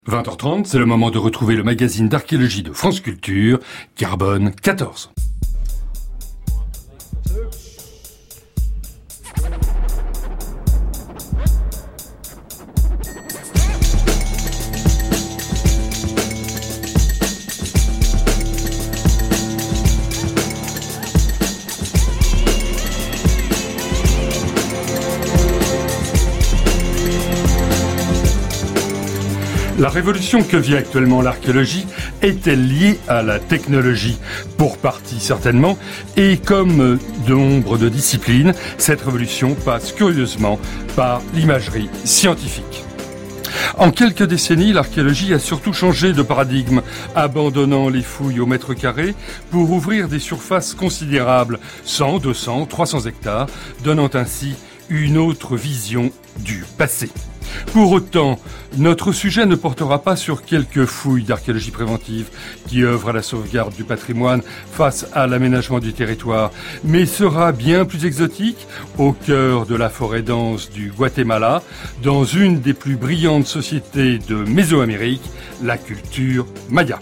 20h30, c'est le moment de retrouver le magazine d'archéologie de France Culture, Carbone 14. La révolution que vit actuellement l'archéologie est-elle liée à la technologie? Pour partie certainement, et comme de nombre de disciplines, cette révolution passe curieusement par l'imagerie scientifique. En quelques décennies, l'archéologie a surtout changé de paradigme, abandonnant les fouilles au mètre carré pour ouvrir des surfaces considérables, 100, 200, 300 hectares, donnant ainsi une autre vision du passé. Pour autant, notre sujet ne portera pas sur quelques fouilles d'archéologie préventive qui œuvrent à la sauvegarde du patrimoine face à l'aménagement du territoire, mais sera bien plus exotique, au cœur de la forêt dense du Guatemala, dans une des plus brillantes sociétés de Mésoamérique, la culture maya.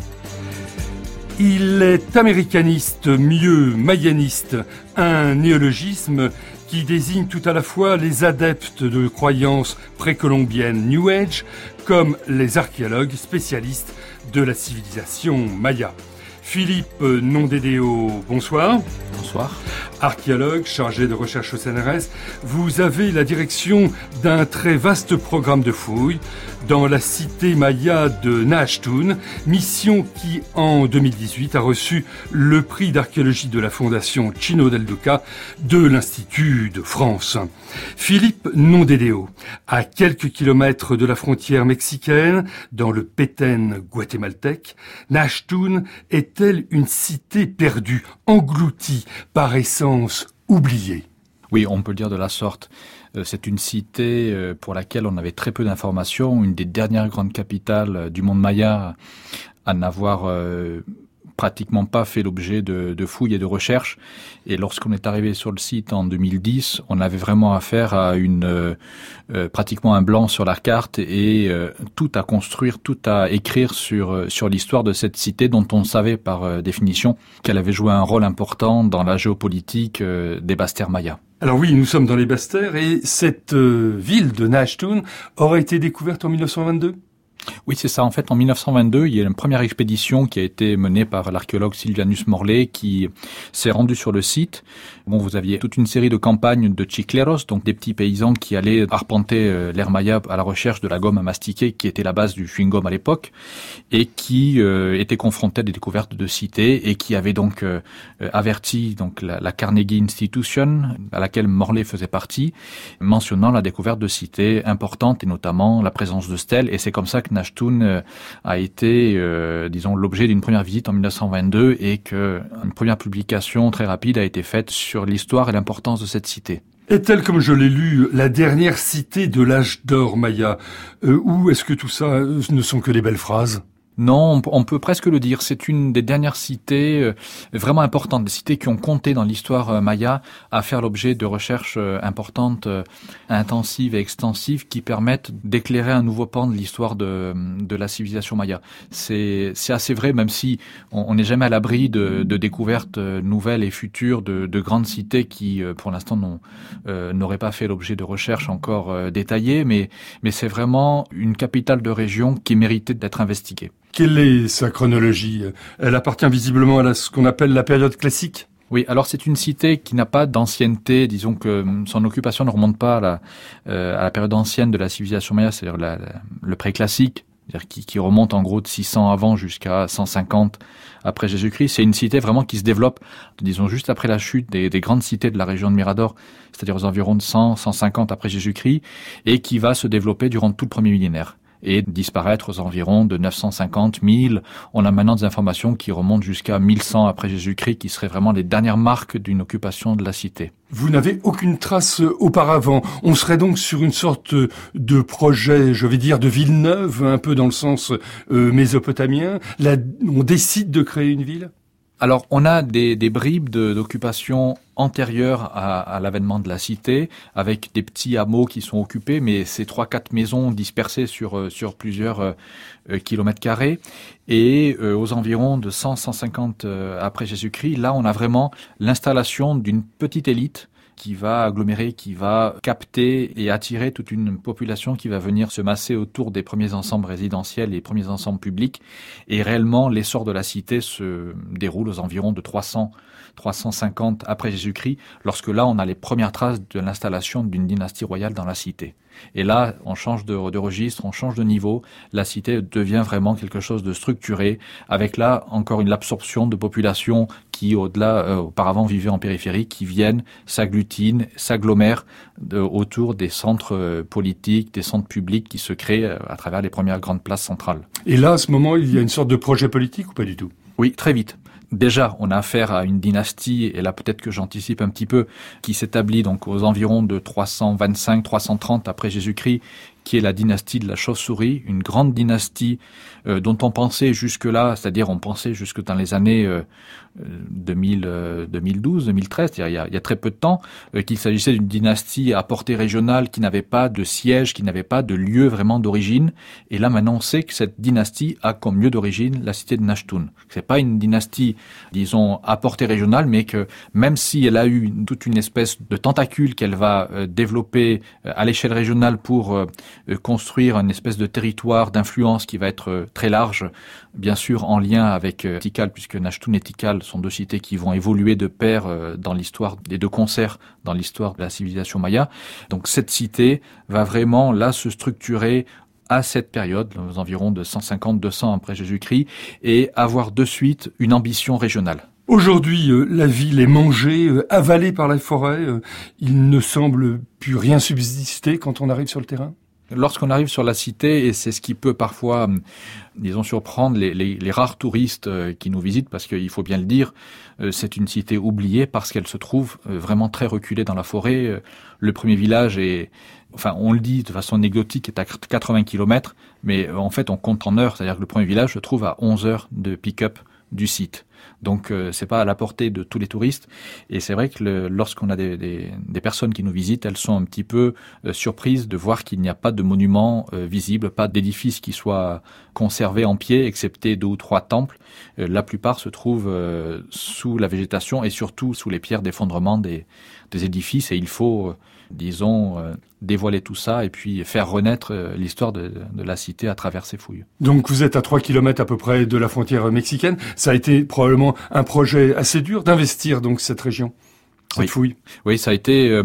Il est américaniste, mieux mayaniste, un néologisme qui désigne tout à la fois les adeptes de croyances précolombiennes New Age comme les archéologues spécialistes de la civilisation maya. Philippe Nondédéo, bonsoir. Bonsoir. Archéologue chargé de recherche au CNRS, vous avez la direction d'un très vaste programme de fouilles dans la cité maya de Nachtun, mission qui, en 2018, a reçu le prix d'archéologie de la Fondation Chino del Duca de l'Institut de France. Philippe Nondédéo, à quelques kilomètres de la frontière mexicaine, dans le Petén guatémaltèque, Nachtun est-elle une cité perdue, engloutie, par essence oubliée? Oui, on peut le dire de la sorte. C'est une cité pour laquelle on avait très peu d'informations, une des dernières grandes capitales du monde maya à n'avoir pratiquement pas fait l'objet de fouilles et de recherches. Et lorsqu'on est arrivé sur le site en 2010, on avait vraiment affaire à pratiquement un blanc sur la carte et tout à construire, tout à écrire sur l'histoire de cette cité dont on savait par définition qu'elle avait joué un rôle important dans la géopolitique des basses-terres mayas. Alors oui, nous sommes dans les basses-terres et cette ville de Nachtun aurait été découverte en 1922 ? Oui, c'est ça. En fait, en 1922, il y a une première expédition qui a été menée par l'archéologue Sylvianus Morley qui s'est rendu sur le site. Bon, vous aviez toute une série de campagnes de chicleros, donc des petits paysans qui allaient arpenter l'ère maya à la recherche de la gomme à mastiquer qui était la base du chewing-gum à l'époque et qui étaient confrontés à des découvertes de cités et qui avaient donc averti donc la Carnegie Institution à laquelle Morley faisait partie, mentionnant la découverte de cités importantes et notamment la présence de stèles. Et c'est comme ça que Nachtun a été, l'objet d'une première visite en 1922 et qu'une première publication très rapide a été faite sur l'histoire et l'importance de cette cité. Est-elle, comme je l'ai lu, la dernière cité de l'âge d'or maya? Ou est-ce que tout ça ne sont que des belles phrases? Non, on peut presque le dire. C'est une des dernières cités vraiment importantes, des cités qui ont compté dans l'histoire maya à faire l'objet de recherches importantes, intensives et extensives qui permettent d'éclairer un nouveau pan de l'histoire de la civilisation maya. C'est assez vrai, même si on n'est jamais à l'abri de découvertes nouvelles et futures de grandes cités qui, pour l'instant, n'auraient pas fait l'objet de recherches encore détaillées, mais c'est vraiment une capitale de région qui méritait d'être investiguée. Quelle est sa chronologie? Elle appartient visiblement à ce qu'on appelle la période classique? Oui, alors c'est une cité qui n'a pas d'ancienneté, disons que son occupation ne remonte pas à la période ancienne de la civilisation maya, c'est-à-dire le pré-classique, c'est-à-dire qui remonte en gros de 600 avant jusqu'à 150 après Jésus-Christ. C'est une cité vraiment qui se développe, disons, juste après la chute des grandes cités de la région de Mirador, c'est-à-dire aux environs de 100, 150 après Jésus-Christ, et qui va se développer durant tout le premier millénaire et disparaître aux environs de 950, 1000. On a maintenant des informations qui remontent jusqu'à 1100 après Jésus-Christ, qui seraient vraiment les dernières marques d'une occupation de la cité. Vous n'avez aucune trace auparavant. On serait donc sur une sorte de projet, je vais dire, de ville neuve, un peu dans le sens mésopotamien. Là, on décide de créer une ville ? Alors, on a des bribes d'occupation antérieures à l'avènement de la cité, avec des petits hameaux qui sont occupés, mais c'est 3-4 maisons dispersées sur plusieurs kilomètres carrés. Et aux environs de 100-150 après Jésus-Christ, là, on a vraiment l'installation d'une petite élite qui va agglomérer, qui va capter et attirer toute une population qui va venir se masser autour des premiers ensembles résidentiels et premiers ensembles publics. Et réellement, l'essor de la cité se déroule aux environs de 350 après Jésus-Christ, lorsque là, on a les premières traces de l'installation d'une dynastie royale dans la cité. Et là, on change de registre, on change de niveau. La cité devient vraiment quelque chose de structuré, avec là encore l'absorption de populations qui, au-delà, auparavant vivaient en périphérie, qui viennent, s'agglutinent, s'agglomèrent autour des centres politiques, des centres publics qui se créent à travers les premières grandes places centrales. Et là, à ce moment, il y a une sorte de projet politique ou pas du tout? Oui, très vite. Déjà, on a affaire à une dynastie, et là peut-être que j'anticipe un petit peu, qui s'établit donc aux environs de 325-330 après Jésus-Christ, qui est la dynastie de la chauve-souris, une grande dynastie dont on pensait jusque-là, c'est-à-dire on pensait jusque dans les années 2012, 2013, c'est-à-dire il y a très peu de temps, qu'il s'agissait d'une dynastie à portée régionale qui n'avait pas de siège, qui n'avait pas de lieu vraiment d'origine. Et là maintenant on sait que cette dynastie a comme lieu d'origine la cité de Nashtun. C'est pas une dynastie, disons, à portée régionale, mais que même si elle a eu toute une espèce de tentacule qu'elle va développer à l'échelle régionale pour construire une espèce de territoire d'influence qui va être très large, bien sûr en lien avec Tikal, puisque Nashtun et Tikal sont deux cités qui vont évoluer de pair dans l'histoire des deux concerts, dans l'histoire de la civilisation maya. Donc cette cité va vraiment là se structurer à cette période, aux environs de 150-200 après Jésus-Christ, et avoir de suite une ambition régionale. Aujourd'hui, la ville est mangée, avalée par la forêt. Il ne semble plus rien subsister quand on arrive sur le terrain. Lorsqu'on arrive sur la cité, et c'est ce qui peut parfois, disons, surprendre les rares touristes qui nous visitent, parce qu'il faut bien le dire, c'est une cité oubliée parce qu'elle se trouve vraiment très reculée dans la forêt. Le premier village est, enfin, on le dit de façon anecdotique, est à 80 km, mais en fait, on compte en heures, c'est-à-dire que le premier village se trouve à 11 heures de pick-up du site. Donc c'est pas à la portée de tous les touristes, et c'est vrai que lorsqu'on a des personnes qui nous visitent, elles sont un petit peu surprises de voir qu'il n'y a pas de monument visible, pas d'édifice qui soit conservé en pied, excepté 2 ou 3 temples. La plupart se trouvent sous la végétation et surtout sous les pierres d'effondrement des édifices, et il faut disons, dévoiler tout ça et puis faire renaître l'histoire de la cité à travers ces fouilles. Donc vous êtes à 3 km à peu près de la frontière mexicaine. Ça a été probablement un projet assez dur d'investir donc cette région, cette fouille. Oui, ça a été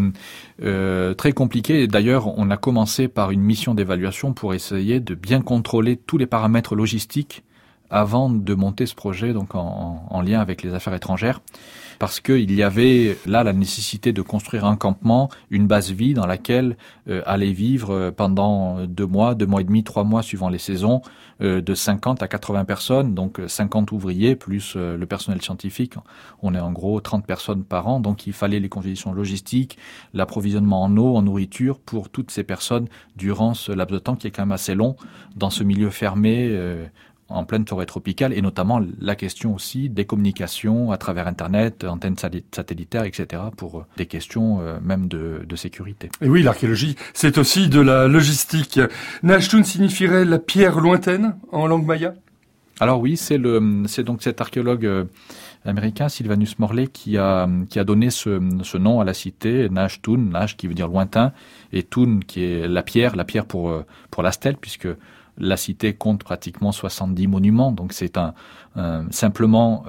très compliqué. D'ailleurs, on a commencé par une mission d'évaluation pour essayer de bien contrôler tous les paramètres logistiques avant de monter ce projet donc en lien avec les affaires étrangères. Parce qu'il y avait là la nécessité de construire un campement, une base vie dans laquelle allaient vivre pendant 2 mois, 2 mois et demi, 3 mois suivant les saisons, de 50 à 80 personnes, donc 50 ouvriers plus le personnel scientifique. On est en gros 30 personnes par an, donc il fallait les conditions logistiques, l'approvisionnement en eau, en nourriture pour toutes ces personnes durant ce laps de temps qui est quand même assez long dans ce milieu fermé en pleine forêt tropicale, et notamment la question aussi des communications à travers Internet, antennes satellitaires, etc., pour des questions même de sécurité. Et oui, l'archéologie, c'est aussi de la logistique. Nashtun signifierait la pierre lointaine en langue maya? Alors oui, c'est donc cet archéologue américain, Sylvanus Morley, qui a donné ce nom à la cité, Nashtun, Nash qui veut dire lointain, et Tun qui est la pierre pour la stèle, puisque la cité compte pratiquement 70 monuments, donc c'est simplement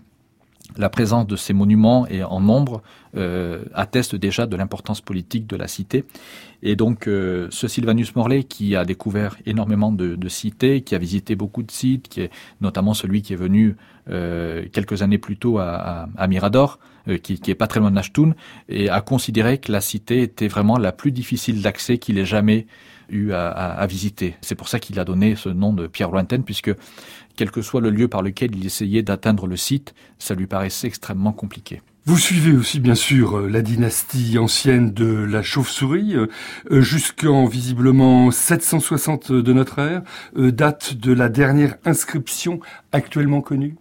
la présence de ces monuments et en nombre atteste déjà de l'importance politique de la cité. Et donc ce Sylvanus Morley qui a découvert énormément de cités, qui a visité beaucoup de sites, qui est notamment celui qui est venu quelques années plus tôt à Mirador, qui est pas très loin de Nashtun, et a considéré que la cité était vraiment la plus difficile d'accès qu'il ait jamais eu à visiter. C'est pour ça qu'il a donné ce nom de pierre lointaine, puisque quel que soit le lieu par lequel il essayait d'atteindre le site, ça lui paraissait extrêmement compliqué. Vous suivez aussi bien sûr la dynastie ancienne de la chauve-souris, jusqu'en visiblement 760 de notre ère, date de la dernière inscription actuellement connue.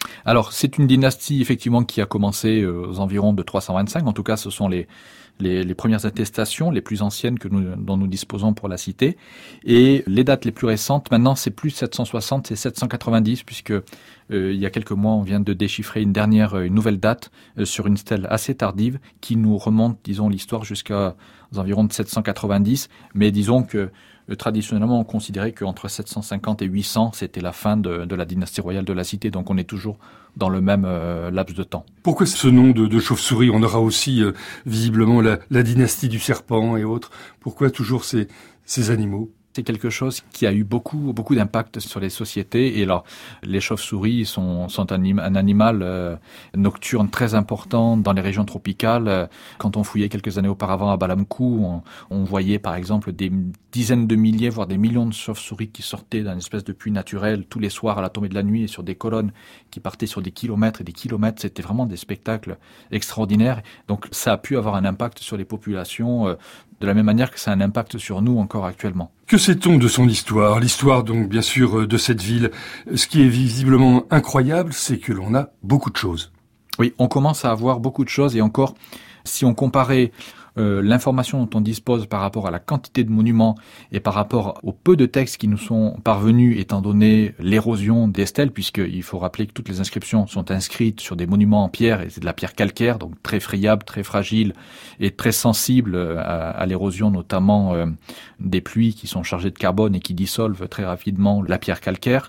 Alors, c'est une dynastie effectivement qui a commencé aux environs de 325. En tout cas, ce sont les premières attestations, les plus anciennes dont nous disposons pour la cité. Et les dates les plus récentes, maintenant, c'est plus 760, c'est 790, puisque il y a quelques mois, on vient de déchiffrer une nouvelle date sur une stèle assez tardive qui nous remonte, disons, l'histoire jusqu'à aux environs de 790. Mais disons que traditionnellement, on considérait qu'entre 750 et 800, c'était la fin de la dynastie royale de la cité. Donc, on est toujours dans le même laps de temps. Pourquoi ce nom de chauve-souris? On aura aussi visiblement la dynastie du serpent et autres. Pourquoi toujours ces animaux? C'est quelque chose qui a eu beaucoup d'impact sur les sociétés. Et alors, les chauves-souris sont un animal nocturne très important dans les régions tropicales. Quand on fouillait quelques années auparavant à Balamkou, on voyait par exemple des dizaines de milliers, voire des millions de chauves-souris qui sortaient d'un espèce de puits naturel tous les soirs à la tombée de la nuit et sur des colonnes qui partaient sur des kilomètres et des kilomètres. C'était vraiment des spectacles extraordinaires. Donc, ça a pu avoir un impact sur les populations de la même manière que ça a un impact sur nous encore actuellement. Que sait-on de son histoire? L'histoire, donc, bien sûr, de cette ville. Ce qui est visiblement incroyable, c'est que l'on a beaucoup de choses. Oui, on commence à avoir beaucoup de choses et encore, si on comparait l'information dont on dispose par rapport à la quantité de monuments et par rapport au peu de textes qui nous sont parvenus étant donné l'érosion des stèles, puisqu'il faut rappeler que toutes les inscriptions sont inscrites sur des monuments en pierre et c'est de la pierre calcaire, donc très friable, très fragile et très sensible à l'érosion, notamment des pluies qui sont chargées de carbone et qui dissolvent très rapidement la pierre calcaire.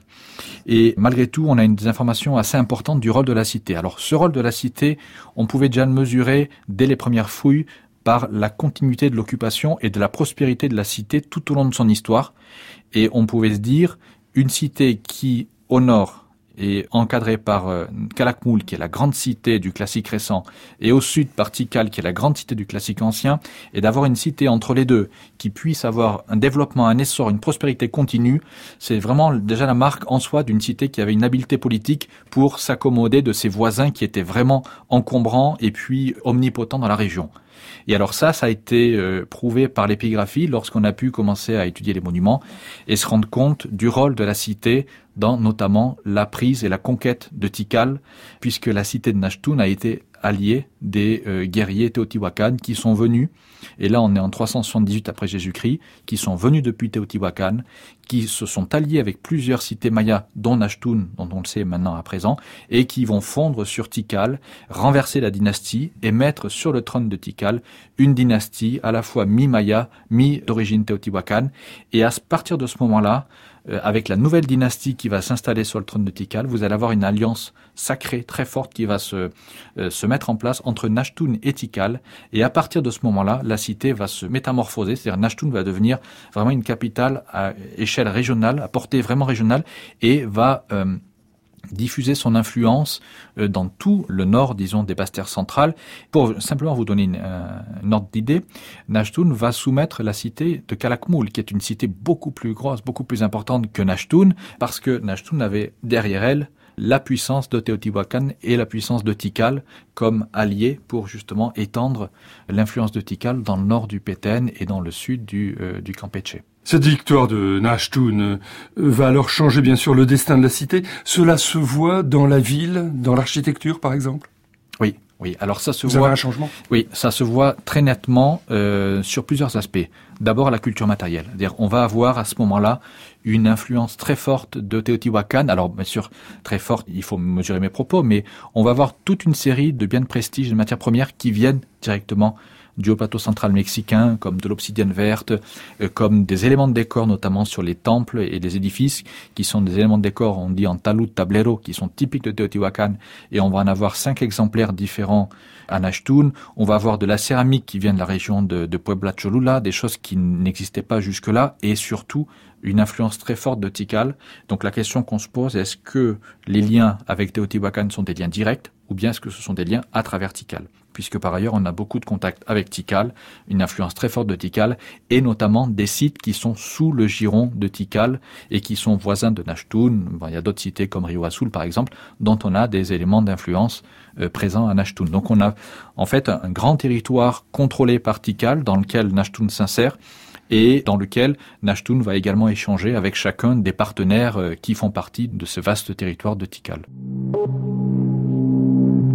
Et malgré tout, on a des informations assez importantes du rôle de la cité. Alors ce rôle de la cité, on pouvait déjà le mesurer dès les premières fouilles par la continuité de l'occupation et de la prospérité de la cité tout au long de son histoire. Et on pouvait se dire, une cité qui, au nord, est encadrée par Calakmul, qui est la grande cité du classique récent, et au sud par Tikal, qui est la grande cité du classique ancien, et d'avoir une cité entre les deux qui puisse avoir un développement, un essor, une prospérité continue, c'est vraiment déjà la marque en soi d'une cité qui avait une habileté politique pour s'accommoder de ses voisins qui étaient vraiment encombrants et puis omnipotents dans la région. Et alors ça a été prouvé par l'épigraphie lorsqu'on a pu commencer à étudier les monuments et se rendre compte du rôle de la cité dans notamment la prise et la conquête de Tikal, puisque la cité de Nashtun a été alliée des guerriers Teotihuacan qui sont venus, et là on est en 378 après Jésus-Christ, qui sont venus depuis Teotihuacan, qui se sont alliés avec plusieurs cités mayas, dont Nashtun, dont on le sait maintenant à présent, et qui vont fondre sur Tikal, renverser la dynastie et mettre sur le trône de Tikal une dynastie à la fois mi-maya, mi-d'origine Teotihuacan. Et à partir de ce moment-là, avec la nouvelle dynastie qui va s'installer sur le trône de Tikal, vous allez avoir une alliance sacrée très forte qui va se mettre en place entre Nashtun et Tikal. Et à partir de ce moment-là, la cité va se métamorphoser, c'est-à-dire Nashtun va devenir vraiment une capitale à échelle régionale, à portée vraiment régionale, et va diffuser son influence dans tout le nord, disons, des basses-terres centrales. Pour simplement vous donner une ordre d'idée, Nashtun va soumettre la cité de Calakmul, qui est une cité beaucoup plus grosse, beaucoup plus importante que Nashtun, parce que Nashtun avait derrière elle la puissance de Teotihuacan et la puissance de Tikal comme alliés pour justement étendre l'influence de Tikal dans le nord du Petén et dans le sud du Campeche. Cette victoire de Nashtun va alors changer bien sûr le destin de la cité. Cela se voit dans la ville, dans l'architecture par exemple? Oui. Alors ça se voit. Vous avez un changement? Oui, ça se voit très nettement sur plusieurs aspects. D'abord la culture matérielle. C'est-à-dire, on va avoir à ce moment-là une influence très forte de Teotihuacan. Alors bien sûr, très forte, il faut mesurer mes propos, mais on va avoir toute une série de biens de prestige, de matières premières qui viennent directement du haut plateau central mexicain, comme de l'obsidienne verte, comme des éléments de décor, notamment sur les temples et les édifices, qui sont des éléments de décor, on dit en talud tablero, qui sont typiques de Teotihuacan, et on va en avoir 5 exemplaires différents à Nashtun. On va avoir de la céramique qui vient de la région de Puebla Cholula, des choses qui n'existaient pas jusque-là, et surtout une influence très forte de Tikal. Donc la question qu'on se pose, est-ce que les liens avec Teotihuacan sont des liens directs, ou bien est-ce que ce sont des liens à travers Tikal? Puisque par ailleurs, on a beaucoup de contacts avec Tikal, une influence très forte de Tikal, et notamment des sites qui sont sous le giron de Tikal et qui sont voisins de Nashtun. Bon, il y a d'autres cités comme Rio Azul, par exemple, dont on a des éléments d'influence présents à Nashtun. Donc on a en fait un grand territoire contrôlé par Tikal dans lequel Nashtun s'insère et dans lequel Nashtun va également échanger avec chacun des partenaires qui font partie de ce vaste territoire de Tikal.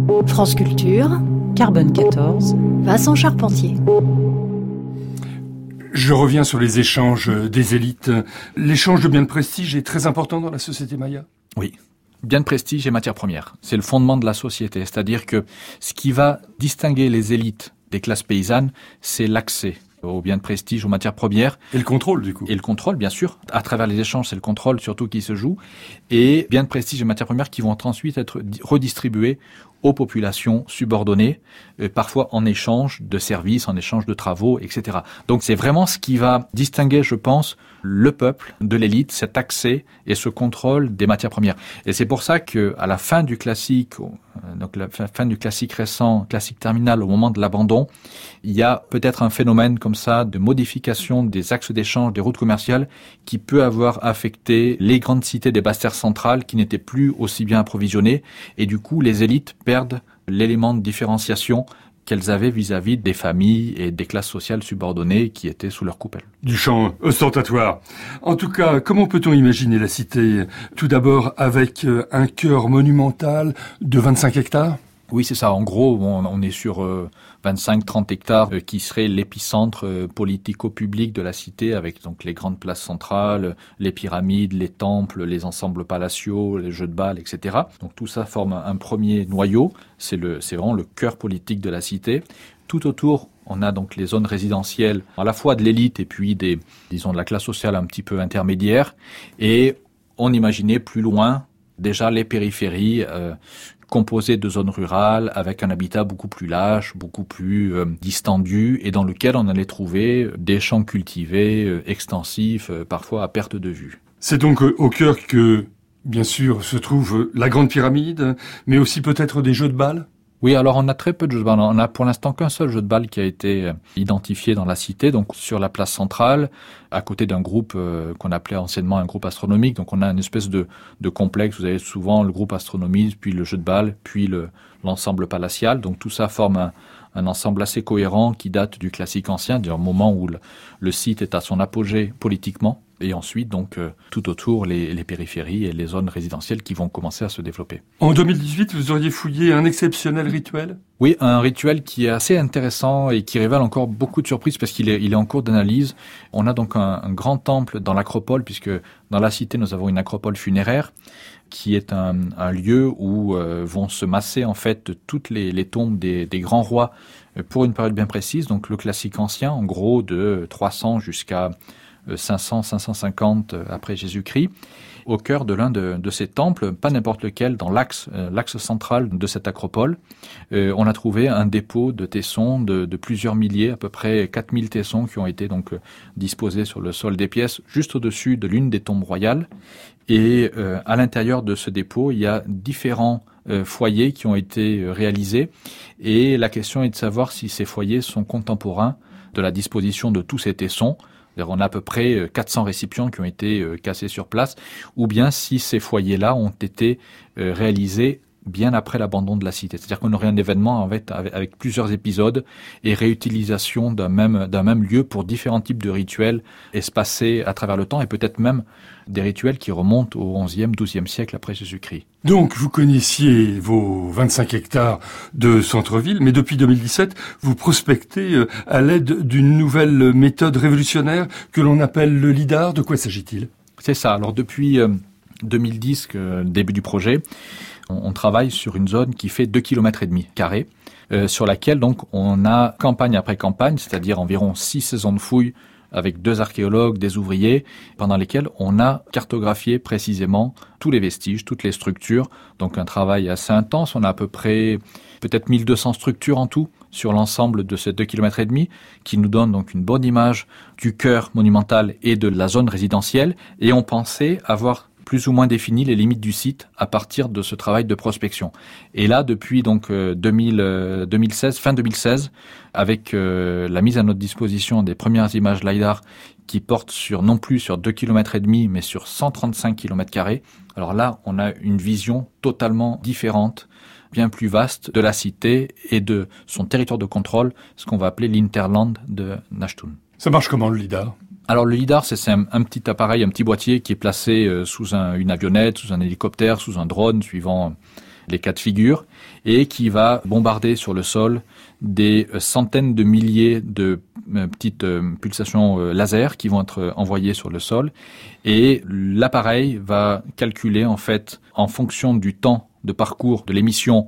France Culture, Carbone 14, Vincent Charpentier. Je reviens sur les échanges des élites. L'échange de biens de prestige est très important dans la société maya. Oui. Biens de prestige et matières premières. C'est le fondement de la société. C'est-à-dire que ce qui va distinguer les élites des classes paysannes, c'est l'accès aux biens de prestige, aux matières premières. Et le contrôle, du coup. Et le contrôle, bien sûr. À travers les échanges, c'est le contrôle surtout qui se joue. Et biens de prestige et matières premières qui vont ensuite être redistribués aux populations subordonnées, parfois en échange de services, en échange de travaux, etc. Donc c'est vraiment ce qui va distinguer, je pense, le peuple de l'élite, cet accès et ce contrôle des matières premières. Et c'est pour ça que à la fin du classique, donc la fin du classique récent, classique terminal, au moment de l'abandon, il y a peut-être un phénomène comme ça de modification des axes d'échange, des routes commerciales, qui peut avoir affecté les grandes cités des basses terres centrales qui n'étaient plus aussi bien approvisionnées, et du coup les élites perdent l'élément de différenciation qu'elles avaient vis-à-vis des familles et des classes sociales subordonnées qui étaient sous leur coupole. Du champ ostentatoire. En tout cas, comment peut-on imaginer la cité? Tout d'abord avec un cœur monumental de 25 hectares? Oui, c'est ça. En gros, on est sur 25-30 hectares qui serait l'épicentre politico-public de la cité, avec donc les grandes places centrales, les pyramides, les temples, les ensembles palatiaux, les jeux de bal, etc. Donc tout ça forme un premier noyau. C'est vraiment le cœur politique de la cité. Tout autour, on a donc les zones résidentielles, à la fois de l'élite et puis de la classe sociale un petit peu intermédiaire. Et on imaginait plus loin déjà les périphéries composées de zones rurales avec un habitat beaucoup plus large, beaucoup plus distendu et dans lequel on allait trouver des champs cultivés extensifs, parfois à perte de vue. C'est donc au cœur que, bien sûr, se trouve la Grande Pyramide, mais aussi peut-être des jeux de bal? Oui, alors on a très peu de jeux de balle. On a pour l'instant qu'un seul jeu de balle qui a été identifié dans la cité, donc sur la place centrale, à côté d'un groupe qu'on appelait anciennement un groupe astronomique. Donc on a une espèce de complexe. Vous avez souvent le groupe astronomique, puis le jeu de balle, puis l'ensemble palatial. Donc tout ça forme un ensemble assez cohérent qui date du classique ancien, du moment où le site est à son apogée politiquement. Et ensuite, donc, tout autour, les périphéries et les zones résidentielles qui vont commencer à se développer. En 2018, vous auriez fouillé un exceptionnel rituel? Oui, un rituel qui est assez intéressant et qui révèle encore beaucoup de surprises parce qu'il est en cours d'analyse. On a donc un grand temple dans l'acropole, puisque dans la cité, nous avons une acropole funéraire qui est un lieu où vont se masser en fait toutes les tombes des grands rois pour une période bien précise. Donc le classique ancien, en gros de 300 jusqu'à 500, 550 après Jésus-Christ, au cœur de l'un de ces temples, pas n'importe lequel, dans l'axe central de cette acropole. On a trouvé un dépôt de tessons de plusieurs milliers, à peu près 4000 tessons qui ont été donc disposés sur le sol des pièces, juste au-dessus de l'une des tombes royales. Et à l'intérieur de ce dépôt, il y a différents foyers qui ont été réalisés. Et la question est de savoir si ces foyers sont contemporains de la disposition de tous ces tessons. On a à peu près 400 récipients qui ont été cassés sur place, ou bien si ces foyers-là ont été réalisés bien après l'abandon de la cité. C'est-à-dire qu'on aurait un événement avec plusieurs épisodes et réutilisation d'un même lieu pour différents types de rituels espacés à travers le temps et peut-être même des rituels qui remontent au XIe, XIIe siècle après Jésus-Christ. Donc, vous connaissiez vos 25 hectares de centre-ville, mais depuis 2017, vous prospectez à l'aide d'une nouvelle méthode révolutionnaire que l'on appelle le LIDAR. De quoi s'agit-il? C'est ça. Alors, depuis 2010, début du projet, on travaille sur une zone qui fait 2,5 km carrés, sur laquelle donc on a campagne après campagne, c'est-à-dire environ 6 saisons de fouilles avec 2 archéologues, des ouvriers, pendant lesquels on a cartographié précisément tous les vestiges, toutes les structures. Donc un travail assez intense. On a à peu près peut-être 1200 structures en tout sur l'ensemble de ces 2,5 km, qui nous donne donc une bonne image du cœur monumental et de la zone résidentielle. Et on pensait avoir plus ou moins défini les limites du site à partir de ce travail de prospection. Et là, depuis donc 2016, fin 2016, avec la mise à notre disposition des premières images LiDAR qui portent non plus sur 2,5 km, mais sur 135 km². Alors là, on a une vision totalement différente, bien plus vaste de la cité et de son territoire de contrôle, ce qu'on va appeler l'Interland de Nashtun. Ça marche comment le LiDAR ? Alors le LiDAR, c'est un petit appareil, un petit boîtier qui est placé sous une avionnette, sous un hélicoptère, sous un drone, suivant les cas de figure, et qui va bombarder sur le sol des centaines de milliers de petites pulsations laser qui vont être envoyées sur le sol. Et l'appareil va calculer, en fait, en fonction du temps de parcours de l'émission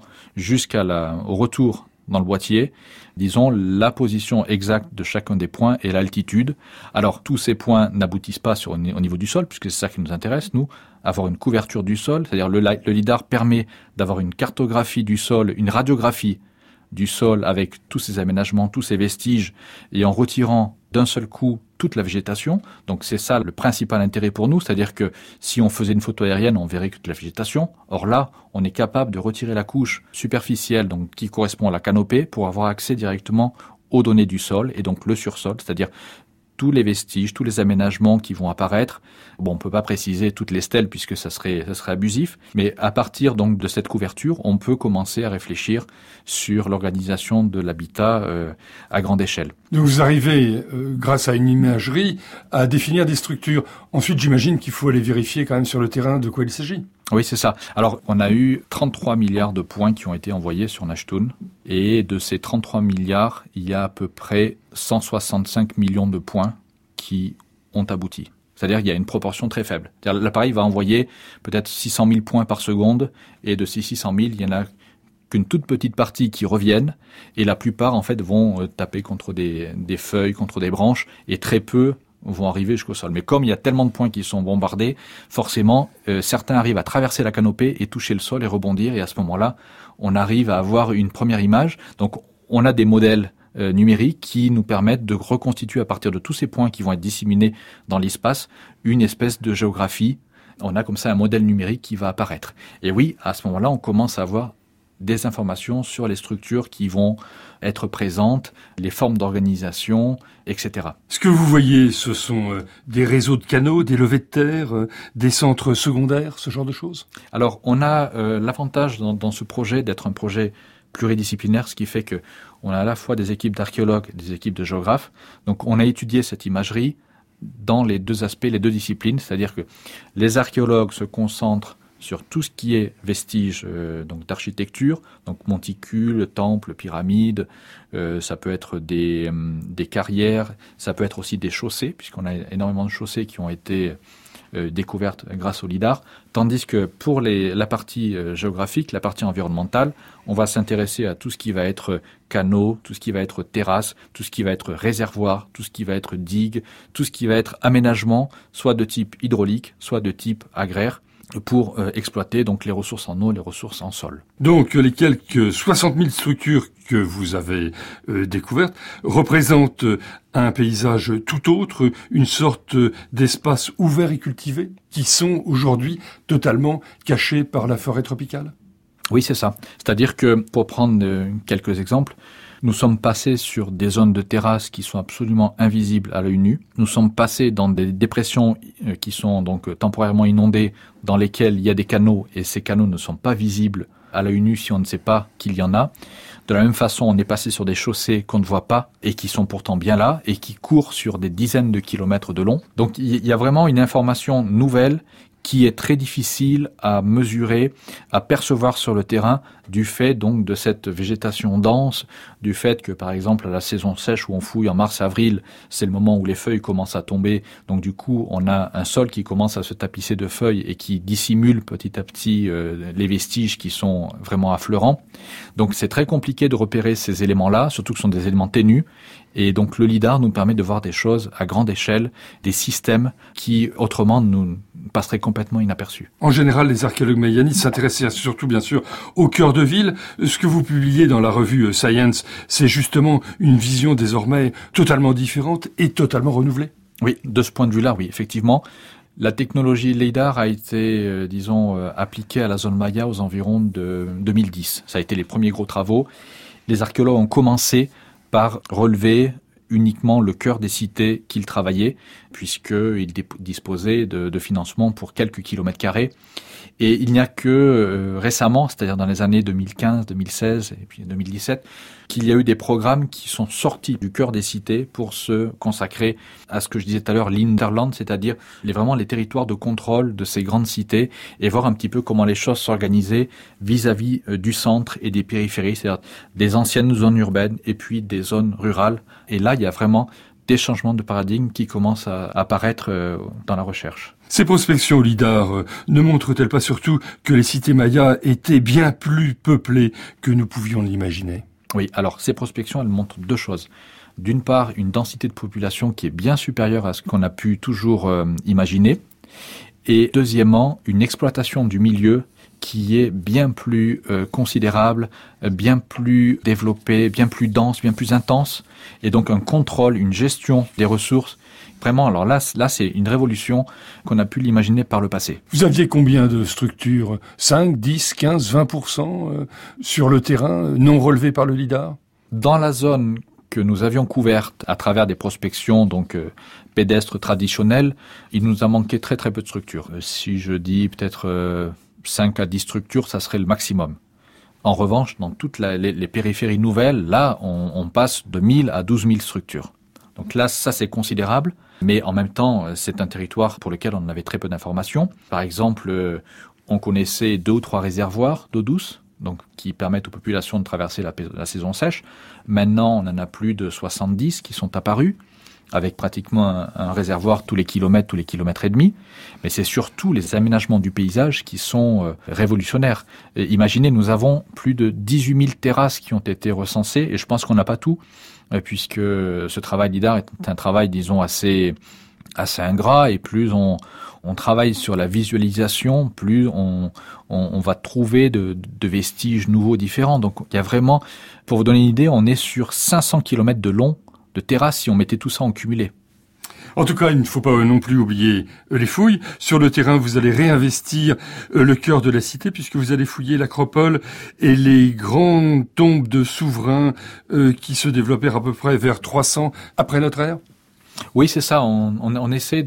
au retour dans le boîtier, disons, la position exacte de chacun des points et l'altitude. Alors, tous ces points n'aboutissent pas au niveau du sol, puisque c'est ça qui nous intéresse, nous, avoir une couverture du sol, c'est-à-dire le lidar permet d'avoir une cartographie du sol, une radiographie du sol avec tous ces aménagements, tous ces vestiges, et en retirant d'un seul coup toute la végétation. Donc c'est ça le principal intérêt pour nous, c'est-à-dire que si on faisait une photo aérienne, on verrait que de la végétation. Or là, on est capable de retirer la couche superficielle, donc qui correspond à la canopée, pour avoir accès directement aux données du sol, et donc le sursol, c'est-à-dire tous les vestiges, tous les aménagements qui vont apparaître. Bon, on peut pas préciser toutes les stèles puisque ça serait abusif, mais à partir donc de cette couverture, on peut commencer à réfléchir sur l'organisation de l'habitat à grande échelle. Donc vous arrivez, grâce à une imagerie, à définir des structures. Ensuite, j'imagine qu'il faut aller vérifier quand même sur le terrain de quoi il s'agit. Oui, c'est ça. Alors, on a eu 33 milliards de points qui ont été envoyés sur Neshtun. Et de ces 33 milliards, il y a à peu près 165 millions de points qui ont abouti. C'est-à-dire qu'il y a une proportion très faible. C'est-à-dire, l'appareil va envoyer peut-être 600 000 points par seconde. Et de ces 600 000, il y en a qu'une toute petite partie qui reviennent. Et la plupart, en fait, vont taper contre des feuilles, contre des branches. Et très peu vont arriver jusqu'au sol. Mais comme il y a tellement de points qui sont bombardés, forcément, certains arrivent à traverser la canopée et toucher le sol et rebondir. Et à ce moment-là, on arrive à avoir une première image. Donc, on a des modèles numériques qui nous permettent de reconstituer à partir de tous ces points qui vont être disséminés dans l'espace une espèce de géographie. On a comme ça un modèle numérique qui va apparaître. Et oui, à ce moment-là, on commence à avoir des informations sur les structures qui vont être présentes, les formes d'organisation, etc. Ce que vous voyez, ce sont des réseaux de canaux, des levées de terre, des centres secondaires, ce genre de choses? Alors, on a l'avantage dans ce projet d'être un projet pluridisciplinaire, ce qui fait que on a à la fois des équipes d'archéologues et des équipes de géographes. Donc, on a étudié cette imagerie dans les deux aspects, les deux disciplines, c'est-à-dire que les archéologues se concentrent sur tout ce qui est vestiges donc d'architecture, donc monticules, temples, pyramides, ça peut être des carrières, ça peut être aussi des chaussées, puisqu'on a énormément de chaussées qui ont été découvertes grâce au lidar, tandis que pour la partie géographique, la partie environnementale, on va s'intéresser à tout ce qui va être canaux, tout ce qui va être terrasse, tout ce qui va être réservoir, tout ce qui va être digue, tout ce qui va être aménagement, soit de type hydraulique, soit de type agraire, pour exploiter donc les ressources en eau, les ressources en sol. Donc les quelques 60 000 structures que vous avez découvertes représentent un paysage tout autre, une sorte d'espace ouvert et cultivé, qui sont aujourd'hui totalement cachés par la forêt tropicale? Oui, c'est ça. C'est-à-dire que, pour prendre quelques exemples, nous sommes passés sur des zones de terrasse qui sont absolument invisibles à l'œil nu. Nous sommes passés dans des dépressions qui sont donc temporairement inondées, dans lesquelles il y a des canaux, et ces canaux ne sont pas visibles à l'œil nu si on ne sait pas qu'il y en a. De la même façon, on est passé sur des chaussées qu'on ne voit pas et qui sont pourtant bien là et qui courent sur des dizaines de kilomètres de long. Donc il y a vraiment une information nouvelle qui est très difficile à mesurer, à percevoir sur le terrain, du fait donc de cette végétation dense, du fait que par exemple à la saison sèche où on fouille en mars-avril, c'est le moment où les feuilles commencent à tomber, donc du coup on a un sol qui commence à se tapisser de feuilles et qui dissimule petit à petit les vestiges qui sont vraiment affleurants. Donc c'est très compliqué de repérer ces éléments-là, surtout que ce sont des éléments ténus. Et donc le lidar nous permet de voir des choses à grande échelle, des systèmes qui autrement nous passeraient complètement inaperçus. En général, les archéologues mayanis s'intéressaient surtout bien sûr au cœur de ville. Ce que vous publiez dans la revue Science, c'est justement une vision désormais totalement différente et totalement renouvelée. Oui, de ce point de vue-là, oui, effectivement. La technologie lidar a été, appliquée à la zone Maya aux environs de 2010. Ça a été les premiers gros travaux. Les archéologues ont commencé par relever uniquement le cœur des cités qu'il travaillait, puisqu'il disposait de financement pour quelques kilomètres carrés. Et il n'y a que récemment, c'est-à-dire dans les années 2015, 2016 et puis 2017, qu'il y a eu des programmes qui sont sortis du cœur des cités pour se consacrer à ce que je disais tout à l'heure, l'Hinterland, c'est-à-dire vraiment les territoires de contrôle de ces grandes cités et voir un petit peu comment les choses s'organisaient vis-à-vis du centre et des périphéries, c'est-à-dire des anciennes zones urbaines et puis des zones rurales. Et là, il y a vraiment des changements de paradigme qui commencent à apparaître dans la recherche. Ces prospections au lidar ne montrent-elles pas surtout que les cités mayas étaient bien plus peuplées que nous pouvions l'imaginer ? Oui, alors ces prospections, elles montrent deux choses. D'une part, une densité de population qui est bien supérieure à ce qu'on a pu toujours imaginer. Et deuxièmement, une exploitation du milieu qui est bien plus considérable, bien plus développée, bien plus dense, bien plus intense. Et donc un contrôle, une gestion des ressources. Vraiment, alors là, c'est une révolution qu'on a pu l'imaginer par le passé. Vous aviez combien de structures ? 5, 10, 15, 20% sur le terrain non relevées par le lidar ? Dans la zone que nous avions couverte à travers des prospections donc pédestres traditionnelles, il nous a manqué très très peu de structures. Si je dis peut-être 5 à 10 structures, ça serait le maximum. En revanche, dans toutes les périphéries nouvelles, là, on passe de 1000 à 12 000 structures. Donc là, ça c'est considérable, mais en même temps, c'est un territoire pour lequel on avait très peu d'informations. Par exemple, on connaissait 2 ou 3 réservoirs d'eau douce, donc qui permettent aux populations de traverser la saison sèche. Maintenant, on en a plus de 70 qui sont apparus, avec pratiquement un réservoir tous les kilomètres et demi. Mais c'est surtout les aménagements du paysage qui sont révolutionnaires. Et imaginez, nous avons plus de 18 000 terrasses qui ont été recensées, et je pense qu'on n'a pas tout, puisque ce travail lidar est un travail, disons, assez ingrat, et plus on travaille sur la visualisation, plus on va trouver de vestiges nouveaux, différents. Donc il y a vraiment, pour vous donner une idée, on est sur 500 km de long de terrasses si on mettait tout ça en cumulé. En tout cas, il ne faut pas non plus oublier les fouilles. Sur le terrain, vous allez réinvestir le cœur de la cité, puisque vous allez fouiller l'acropole et les grandes tombes de souverains qui se développèrent à peu près vers 300 après notre ère. Oui, c'est ça. On essaie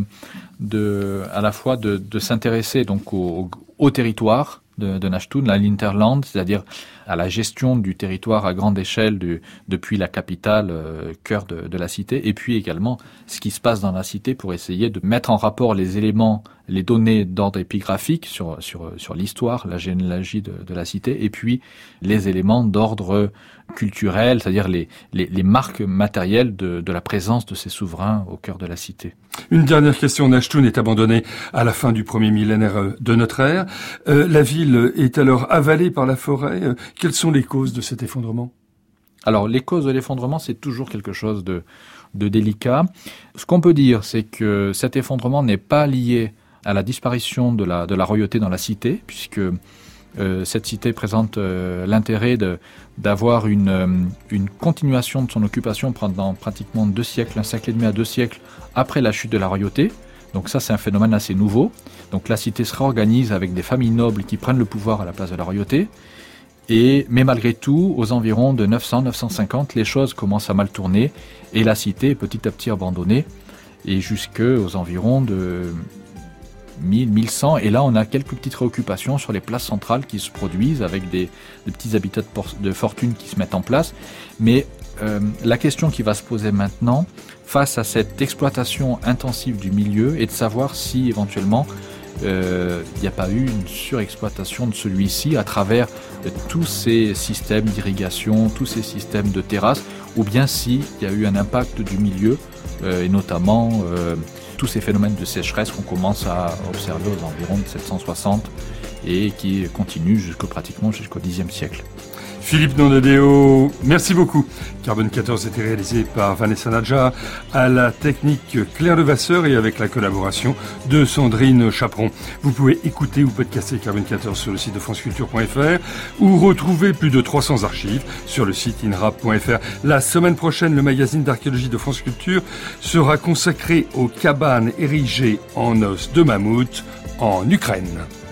à la fois de s'intéresser donc au territoire de Nashtun, à l'Hinterland, c'est-à-dire à la gestion du territoire à grande échelle depuis la capitale, cœur de la cité, et puis également ce qui se passe dans la cité pour essayer de mettre en rapport les éléments, les données d'ordre épigraphique sur l'histoire, la généalogie de la cité, et puis les éléments d'ordre culturel, c'est-à-dire les marques matérielles de la présence de ces souverains au cœur de la cité. Une dernière question. Nashtun est abandonnée à la fin du premier millénaire de notre ère. La ville est alors avalée par la forêt. Quelles sont les causes de cet effondrement ? Alors, les causes de l'effondrement, c'est toujours quelque chose de délicat. Ce qu'on peut dire, c'est que cet effondrement n'est pas lié à la disparition de la royauté dans la cité, puisque cette cité présente l'intérêt d'avoir une continuation de son occupation pendant pratiquement 2 siècles, 1 siècle et demi à 2 siècles après la chute de la royauté. Donc ça, c'est un phénomène assez nouveau. Donc la cité se réorganise avec des familles nobles qui prennent le pouvoir à la place de la royauté. Mais malgré tout, aux environs de 900-950, les choses commencent à mal tourner et la cité est petit à petit abandonnée et jusqu'aux environs de 1100. Et là, on a quelques petites réoccupations sur les places centrales qui se produisent avec des petits habitats de fortune qui se mettent en place. Mais la question qui va se poser maintenant, face à cette exploitation intensive du milieu, est de savoir si éventuellement il n'y a pas eu une surexploitation de celui-ci à travers tous ces systèmes d'irrigation, tous ces systèmes de terrasses, ou bien s'il y a eu un impact du milieu, et notamment tous ces phénomènes de sécheresse qu'on commence à observer aux environs de 760 et qui continuent pratiquement jusqu'au Xe siècle. Philippe Nondadeo, merci beaucoup. Carbone 14 était réalisé par Vanessa Nadja, à la technique Claire Levasseur et avec la collaboration de Sandrine Chaperon. Vous pouvez écouter ou podcaster Carbone 14 sur le site de franceculture.fr ou retrouver plus de 300 archives sur le site inrap.fr. La semaine prochaine, le magazine d'archéologie de France Culture sera consacré aux cabanes érigées en os de mammouth en Ukraine.